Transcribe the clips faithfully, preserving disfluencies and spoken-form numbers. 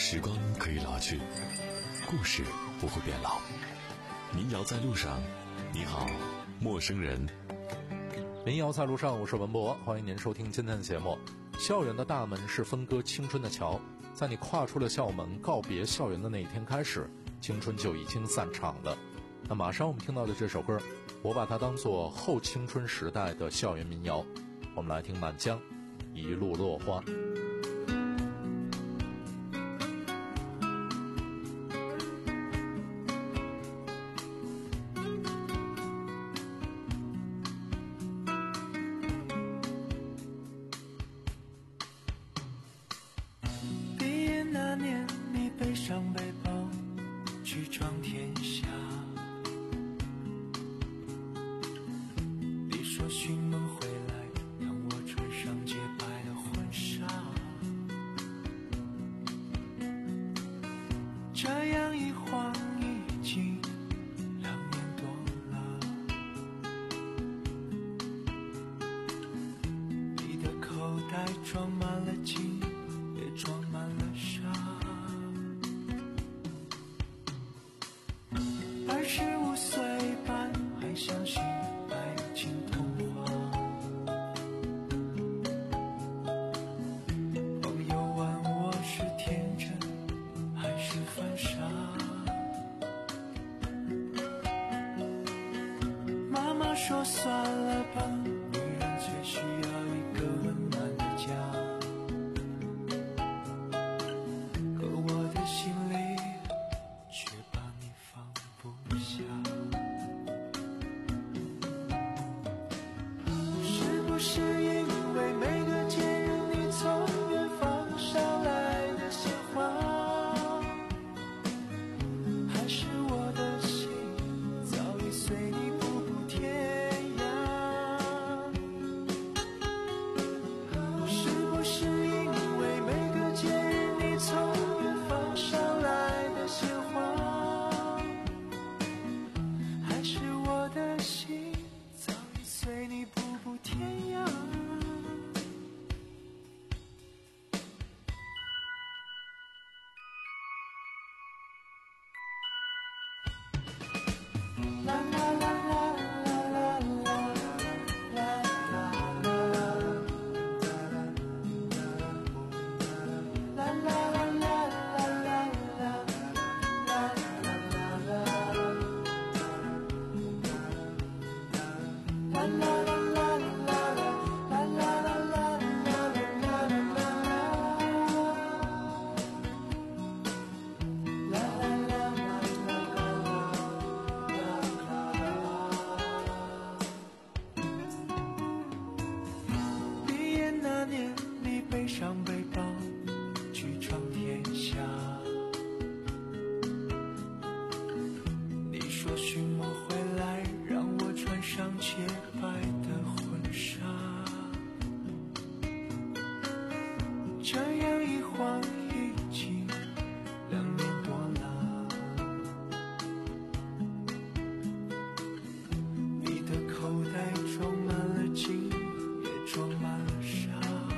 时光可以老去，故事不会变老。民谣在路上，你好，陌生人。 民谣在路上，我是文博，欢迎您收听今天的节目。校园的大门是分割青春的桥，在你跨出了校门告别校园的那一天开始，青春就已经散场了。那马上我们听到的这首歌，我把它当作后青春时代的校园民谣。我们来听满江一路落花。 毕业那年，你背上背包去闯天下，你说寻梦回来，让我穿上洁白的婚纱。这样一晃已经两年多了，你的口袋装满了金，也装满了沙。二十五岁半还相信爱情童话，朋友问我是天真还是犯傻，妈妈说算了吧，女人最需要一个温暖的家。可我的心里却把你放不下，是不是因为每个节日你从远方捎来的鲜花，还是我的心早已随你步步天涯？是不是因为每个节日你从远方捎来的鲜花，还是我的心早已随你步步天涯？啦啦啦啦啦啦啦啦啦毕业那年，你背上背包去闯天下，你说寻梦回来，让我穿上洁白的婚纱。这样一晃已经两年多了，你的口袋装满了金，也装满了沙。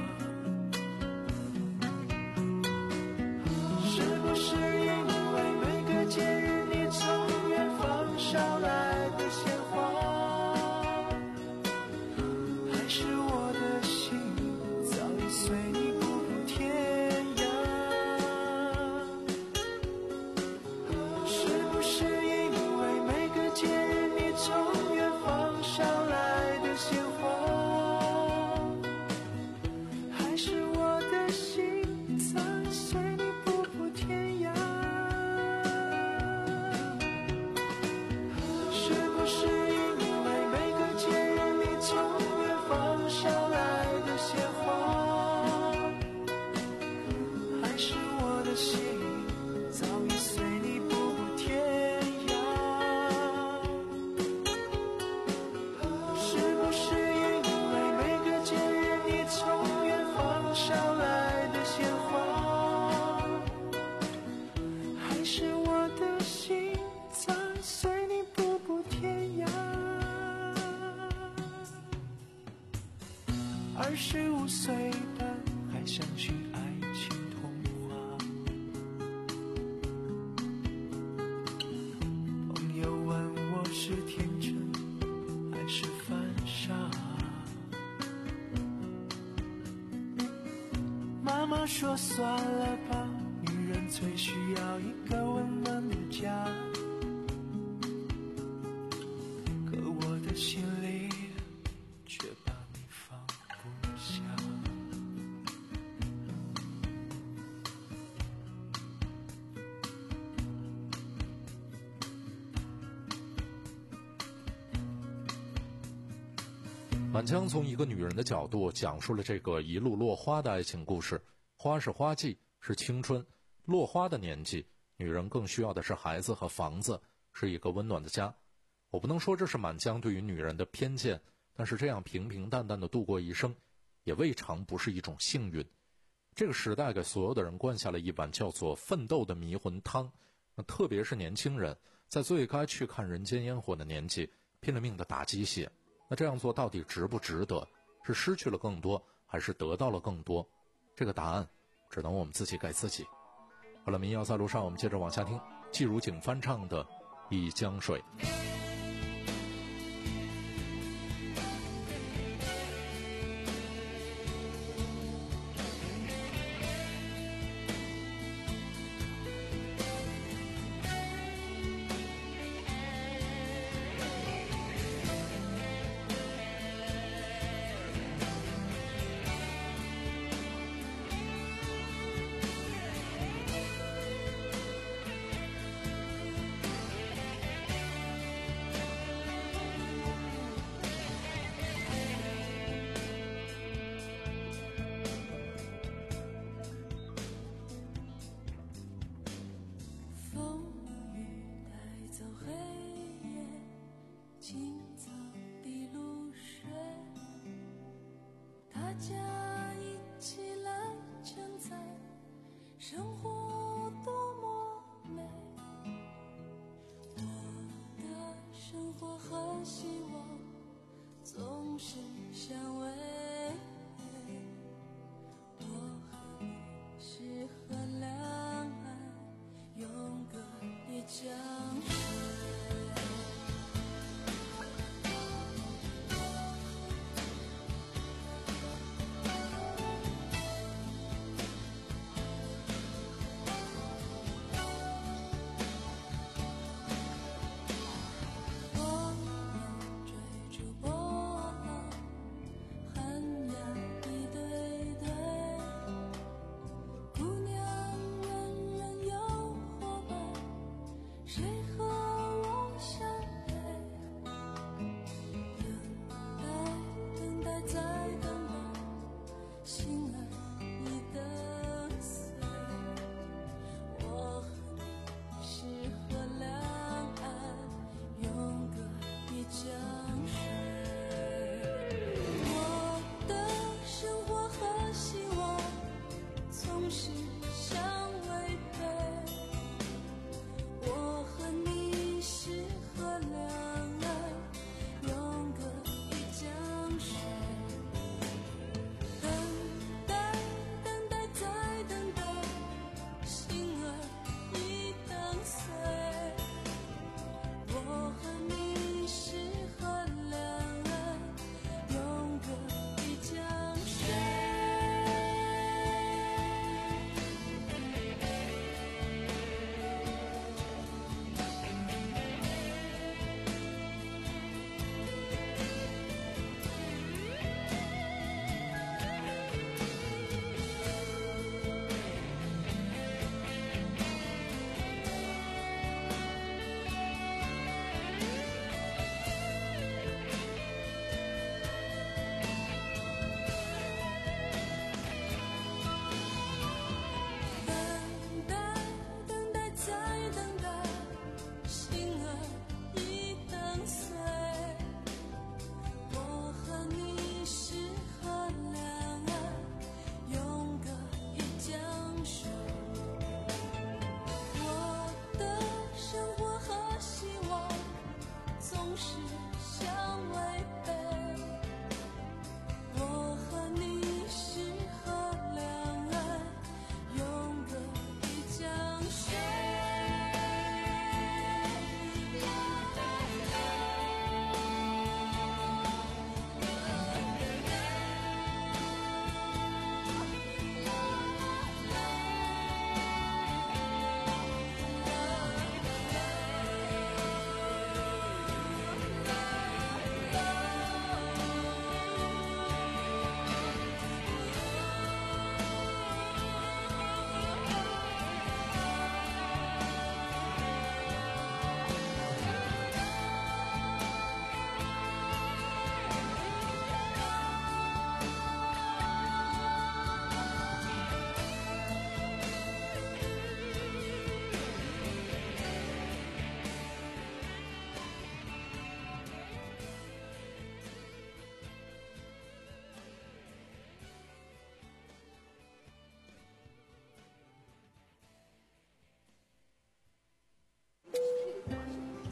是不是因为每个节日你从远方捎来的鲜花，还是我的心早已随你步步天涯？是不是因为每个节日你从远方捎来的鲜花，还是我的心早已随你步步天涯？是不是因为每个节日你从远方捎来的鲜花，还是我的心早已随你步步天涯？是不是因为每个节日你从远方捎来的鲜花，还是我的心早已随你步步天涯？二十五岁半还相信爱情童话， 妈妈说算了吧，女人最需要一个温暖的家，可我的心里却把你放不下。 满江从一个女人的角度讲述了这个一路落花的爱情故事。花是花季，是青春，落花的年纪，女人更需要的是孩子和房子，是一个温暖的家。我不能说这是满江对于女人的偏见，但是这样平平淡淡的度过一生，也未尝不是一种幸运。这个时代给所有的人灌下了一碗叫做奋斗的迷魂汤，那特别是年轻人，在最该去看人间烟火的年纪，拼了命的打鸡血。那这样做到底值不值得？是失去了更多，还是得到了更多？这个答案只能我们自己给自己。好了，民谣在路上，我们接着往下听季如锦翻唱的《一江水》。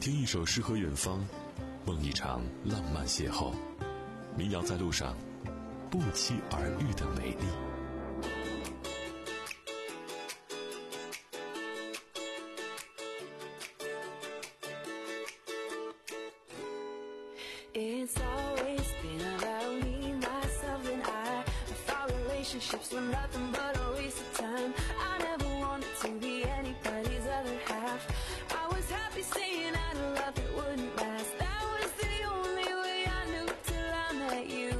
听一首诗和远方，梦一场浪漫邂逅。民谣在路上，不期而遇的美丽。 It's always been about me, myself and I. I thought relationships were nothing but a waste of time. I never wanted to be anybody's other half. I was happy saying I love it wouldn't last. That was the only way I knew till I met you.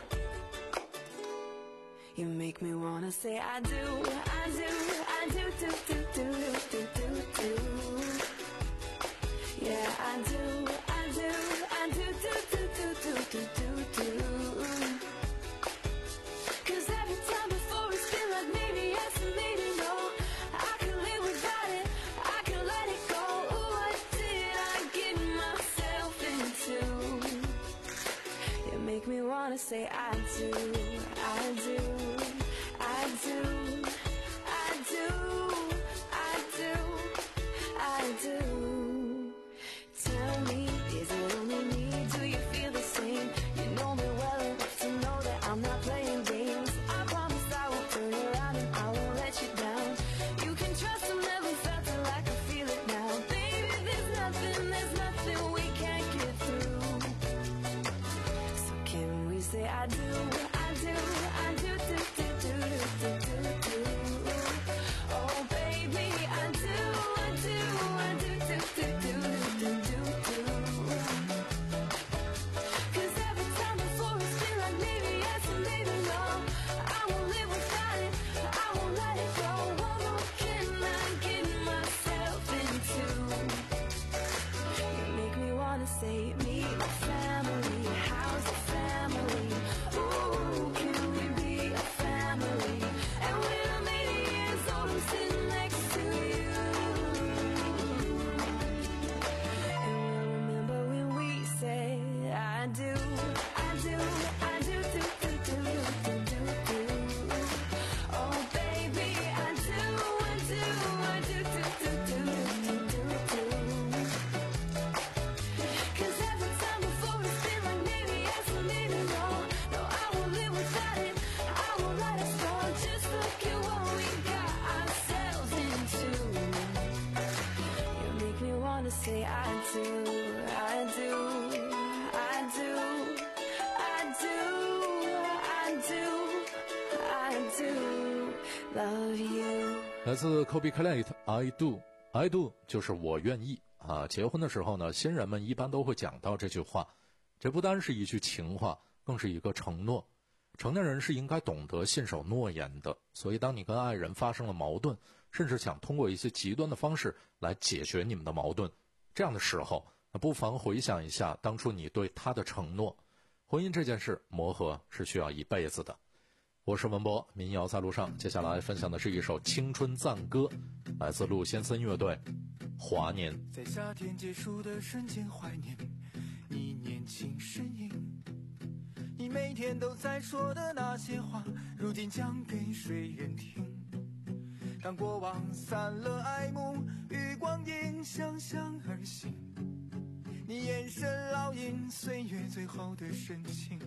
You make me wanna say I do, I do, I do, do, do, do, do, do, do. Yeah, I do, I do, I do, do, do, do, do, do, do, do. Cause every time before it's been like maybe yes and maybe no. I could live without it, I could let it go. Ooh, what did I get myself into? You make me wanna say I do, I do, I do, I do, I do, I do. Tell me, is it only me? Do you feel the same? You know me well enough to know that I'm not playing games. I promise I won't turn around and I won't let you down. You can trust I never felt it like I feel it now. Baby, there's nothing, there's nothing we can't get through. So can we say I do, I do, I do, do, do, do, do, do, do. Oh baby, I do, I do, I do, do, do, do, do, do, do. Cause every time before it's been like maybe yes and maybe no. I won't live without it, I won't let it go. What more can I get myself into? You make me wanna say meet my family, how's the family? Ooh, can we be a family? And when I'm eighty years old I'm sitting next to you. And we'll remember when we say I do, I do, I do, do, do, do, do, do, do. Oh baby, I do, I do, I do, do, do, do, do, do, do. Cause every time before it's been like maybe yes and maybe no. No, I won't live without it, I won't let us go. Just look at what we got ourselves into. You make me wanna say I do, I do, I do, I do, I do, I do love you. 来自 Kobe Calais，I do，I do 就是我愿意啊。结婚的时候呢，新人们一般都会讲到这句话，这不单是一句情话，更是一个承诺。成年人是应该懂得信守诺言的，所以当你跟爱人发生了矛盾，甚至想通过一些极端的方式来解决你们的矛盾，这样的时候，那不妨回想一下当初你对他的承诺。婚姻这件事，磨合是需要一辈子的。我是文博，民谣在路上。接下来分享的是一首青春赞歌，来自陆先森乐队《华年》。 在夏天结束的瞬间怀念你年轻身影，你每天都在说的那些话，如今讲给谁人听？当过往散了爱慕，与光阴相向而行，你眼神烙印岁月最后的深情。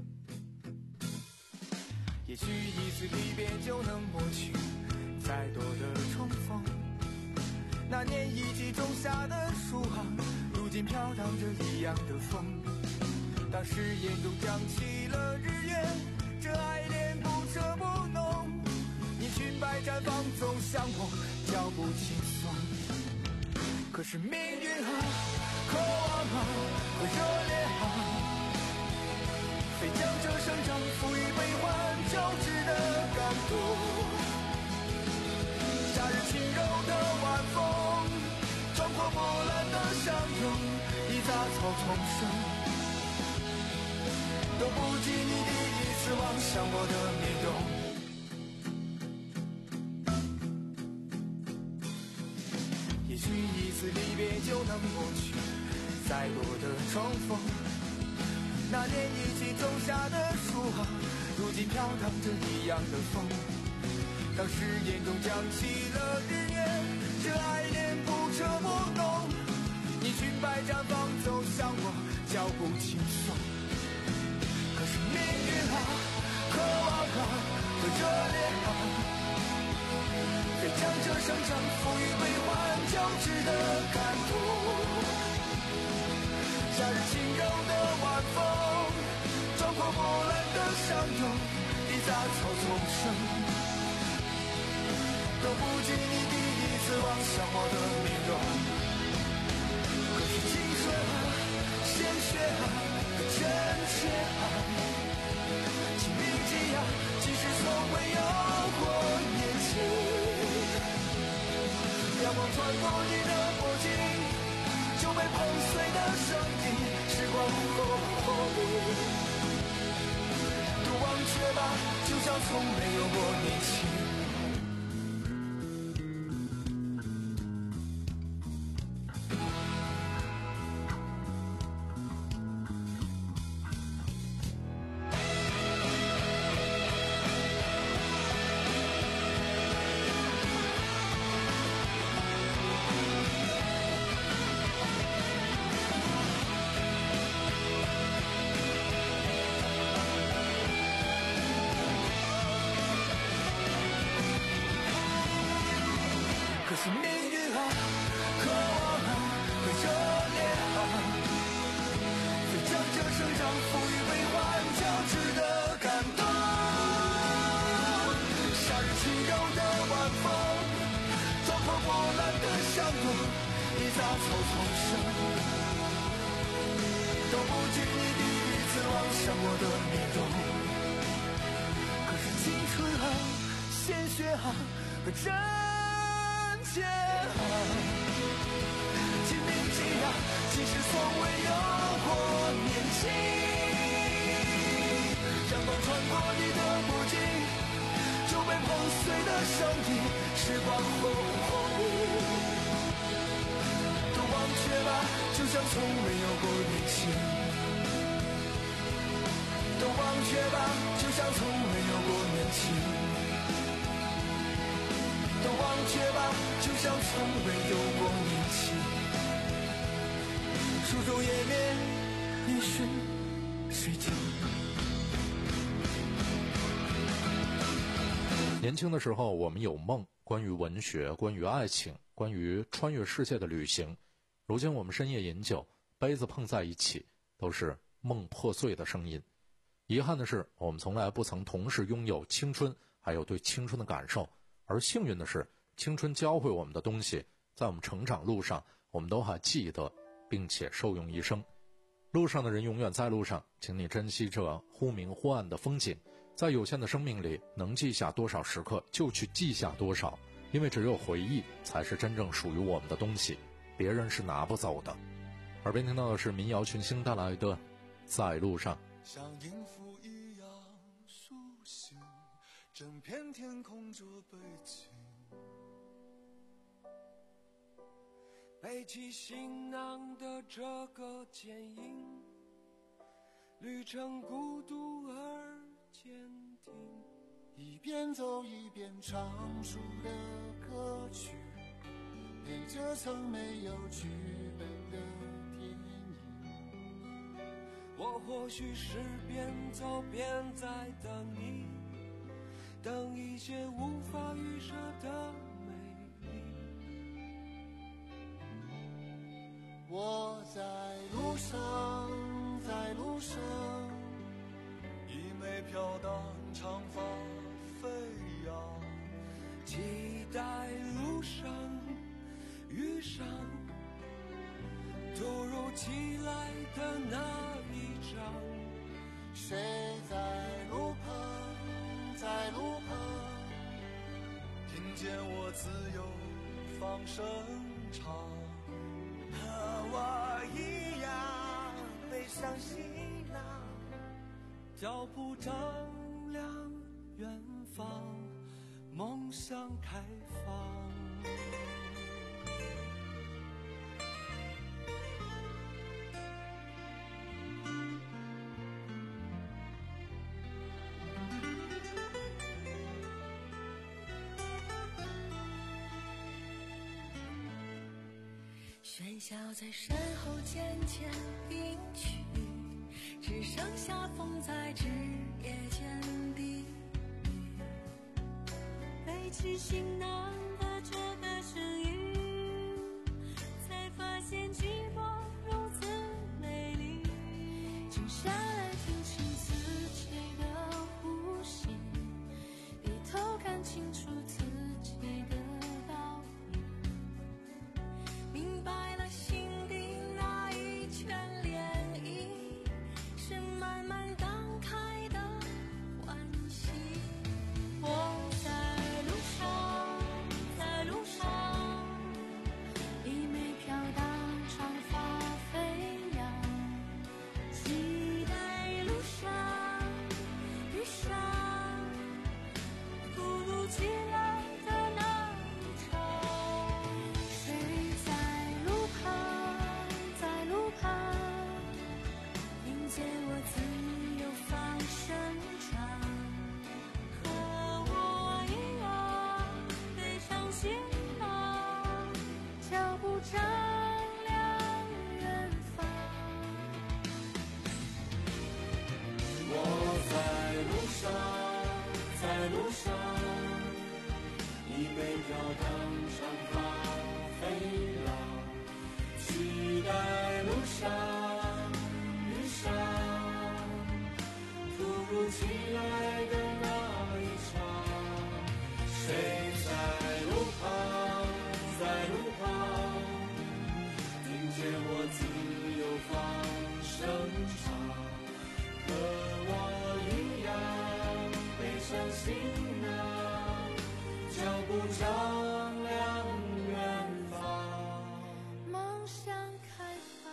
也许一次离别就能抹去再多的重逢，那年一起种下的树啊，如今飘荡着一样的风。当誓言中降起了日月，这爱恋不撤不浓，你裙摆绽放总像我脚步轻松。可是命运啊，渴望啊，和热烈啊，非将这生长赋予悲欢交织的感动。夏日轻柔的晚风，撞破波澜的相拥，一杂草丛生，都不及你第一次望向我的面容。也许一次离别就能抹去再多的重逢，那年一起种下的树啊，如今飘荡着一样的风。当誓言中降起了日月，这爱恋不撤不浓，你裙白绽放，走向我脚步轻松。可是命运啊，渴望啊，和热烈啊，非将这生长赋予悲欢交织的感动。夏日轻柔的晚风，撞破波澜的相拥，一杂草丛生，都不及你第一次望向我的面容。可是青春啊，鲜血啊，和真切啊，请铭记啊，即使从未有过年轻。阳光穿过你的脖颈，就被碰碎的声音，时光后你都忘却吧，就像从没有过年轻。可是命运啊，渴望啊，和热烈啊，非将这生长赋予悲欢交织的感动。夏日轻柔的晚风，撞破波澜的相拥，一杂草丛生，都不及你第一次望向我的面容。可是青春啊，鲜血啊，和真切啊，请铭记啊，即使从未有过年轻。阳光穿过你的脖颈，就被碰碎的声音，时光后都忘却吧，就像从没有过年轻。都忘却吧，就像从没有过年轻。都忘却吧，就像从未有过年轻。书中页面，你是谁听？ 年轻的时候，我们有梦，关于文学，关于爱情，关于穿越世界的旅行。如今我们深夜饮酒，杯子碰在一起，都是梦破碎的声音。遗憾的是，我们从来不曾同时拥有青春，还有对青春的感受。而幸运的是，青春教会我们的东西，在我们成长路上，我们都还记得，并且受用一生。路上的人永远在路上，请你珍惜这忽明忽暗的风景，在有限的生命里，能记下多少时刻就去记下多少，因为只有回忆才是真正属于我们的东西，别人是拿不走的。耳边听到的是民谣群星带来的《在路上》。 像音符一样苏醒，整片天空这背景， 背起行囊的这个剪影，旅程孤独而坚定， 一边走一边唱出的歌曲，陪着曾没有剧本的电影。 我或许是边走边在等你，等一切无法预设的美丽。 我在路上，在路上， 一枚飘荡长发飞扬， 期待路上遇上突如其来的那一张。 谁在路旁，在路旁， 听见我自由放声唱， 和我一样背上行囊， 脚步丈量远方，梦想开放。 喧嚣在身后渐渐隐去，只剩下风在枝叶间低语，背起行囊的这个声音，才发现寂寞如此美丽。静下来听清自己的呼吸，低头看清楚自己的倒影，明白了心底那一圈涟漪，是慢慢荡开的欢喜。我在路上，在路上，一枚飘荡长发飞扬，期待路上遇上突如其来的那一场。谁在路旁，在路旁，听见我自由放声唱，和我一样背上行囊，脚步丈量远方。 我在路上，在路上，一杯飘荡长发飞浪，期待路上遇上突如其来的那一场。谁在路旁，在路旁，听见我自由放声唱，和我一样背上行囊，脚步丈量远方。 梦想开放。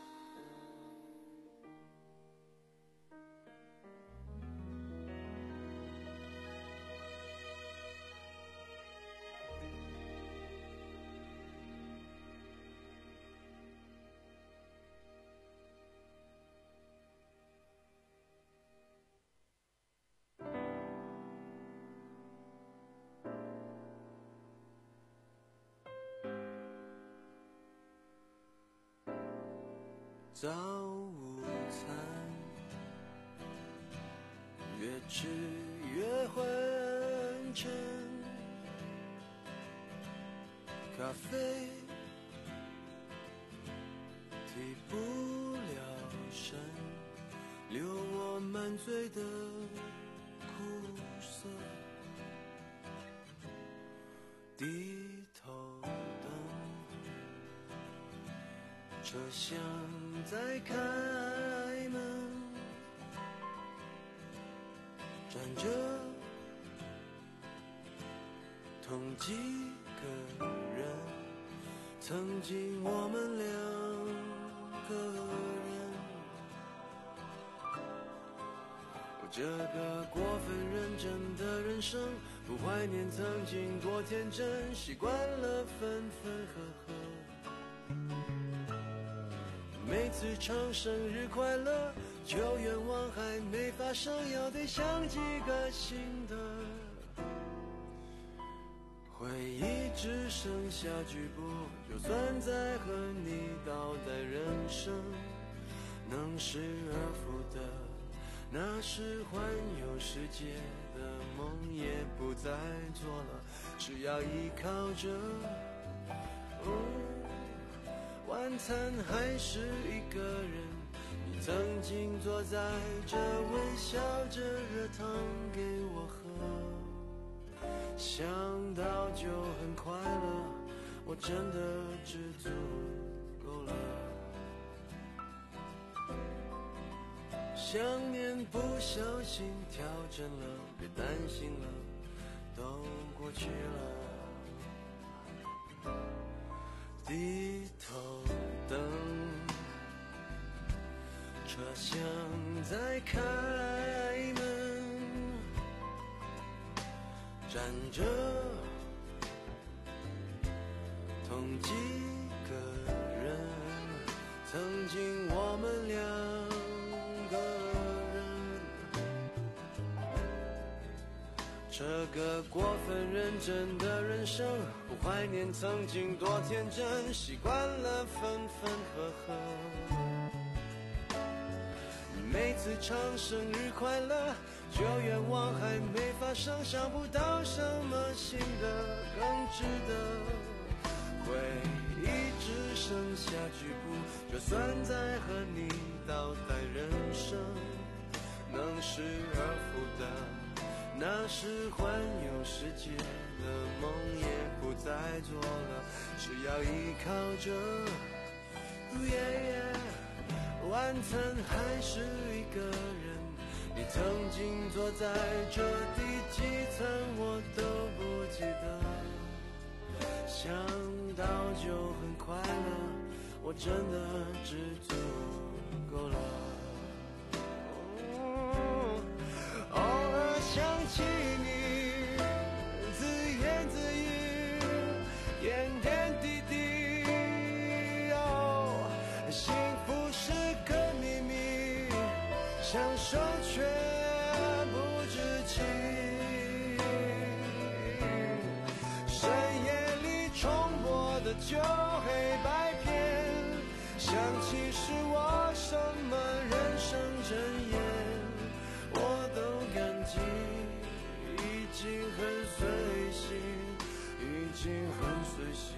早午餐越吃越昏沉，咖啡提不了神，留我满嘴的苦涩，低头等车厢在开门，站着同几个人，曾经我们两个人，这个过分认真的人生，不怀念曾经多天真，习惯了分分合合。每次唱生日快乐，旧愿望还没发生，要得想几个新的。回忆只剩下局部，就算再和你倒带人生，能失而复得，那是环游世界的梦也不再做了，只要依靠着。嗯晚餐还是一个人，你曾经坐在这微笑着热汤给我喝，想到就很快乐，我真的知足够了。想念不小心调整了，别担心了，都过去了。低头等车厢在开门，站着同几个人，曾经我们两个人， 这个过分认真的人生，不怀念曾经多天真，习惯了分分合合。每次唱生日快乐，就愿望还没发生，想不到什么新的更值得。回忆只剩下局部，就算再和你倒带人生，能失而复得。那时环游世界的梦也不再做了，只要依靠着、哦耶耶、晚餐还是一个人。你曾经坐在这第几层我都不记得，想到就很快乐，我真的知足够了。偶尔想起你自言自语，点点滴滴，哦，幸福是个秘密，享受却不知情。深夜里重播的旧黑白片，想起是我什么人生箴言，我都感激，已经很随心，已经很随心。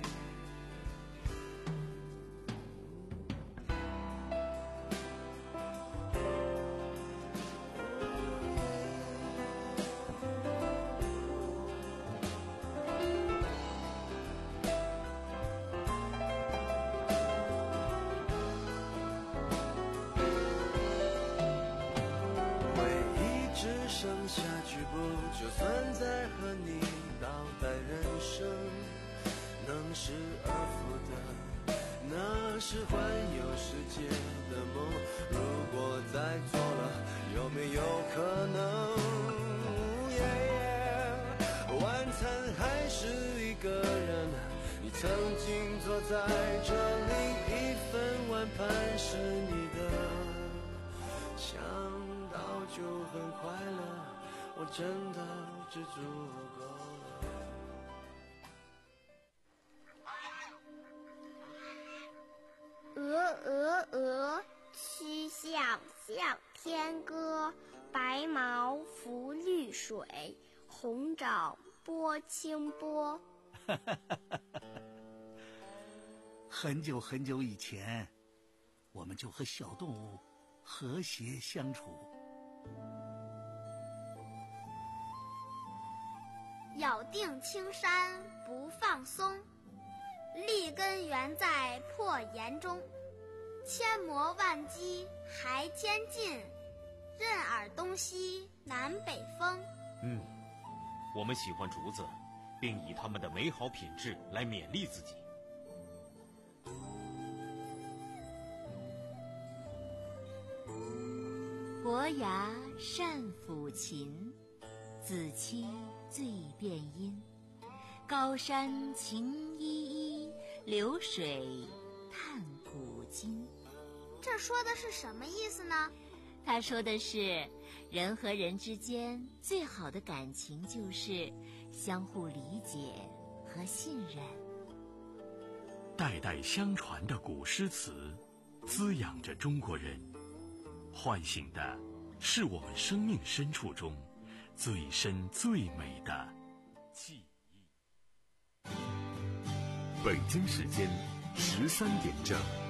剩下局部，就算再和你倒带人生，能失而复得，那是环游世界的梦。如果再做了，有没有可能？yeah, yeah, 晚餐还是一个人，你曾经坐在这里，一份晚盘是你的，想到就很快乐，我真的知足够了。 鹅鹅鹅，曲项向天歌。白毛浮绿水，红掌拨清波。 很久很久以前，我们就和小动物和谐相处。 咬定青山不放松，立根原在破岩中。千磨万击还坚劲，任尔东西南北风。 嗯，我们喜欢竹子，并以它们的美好品质来勉励自己。 伯牙善抚琴，子期最辨音。高山晴依依，流水叹古今。 这说的是什么意思呢？ 他说的是，人和人之间最好的感情就是相互理解和信任。 代代相传的古诗词，滋养着中国人，唤醒的是我们生命深处中最深最美的记忆。 北京时间十三点整。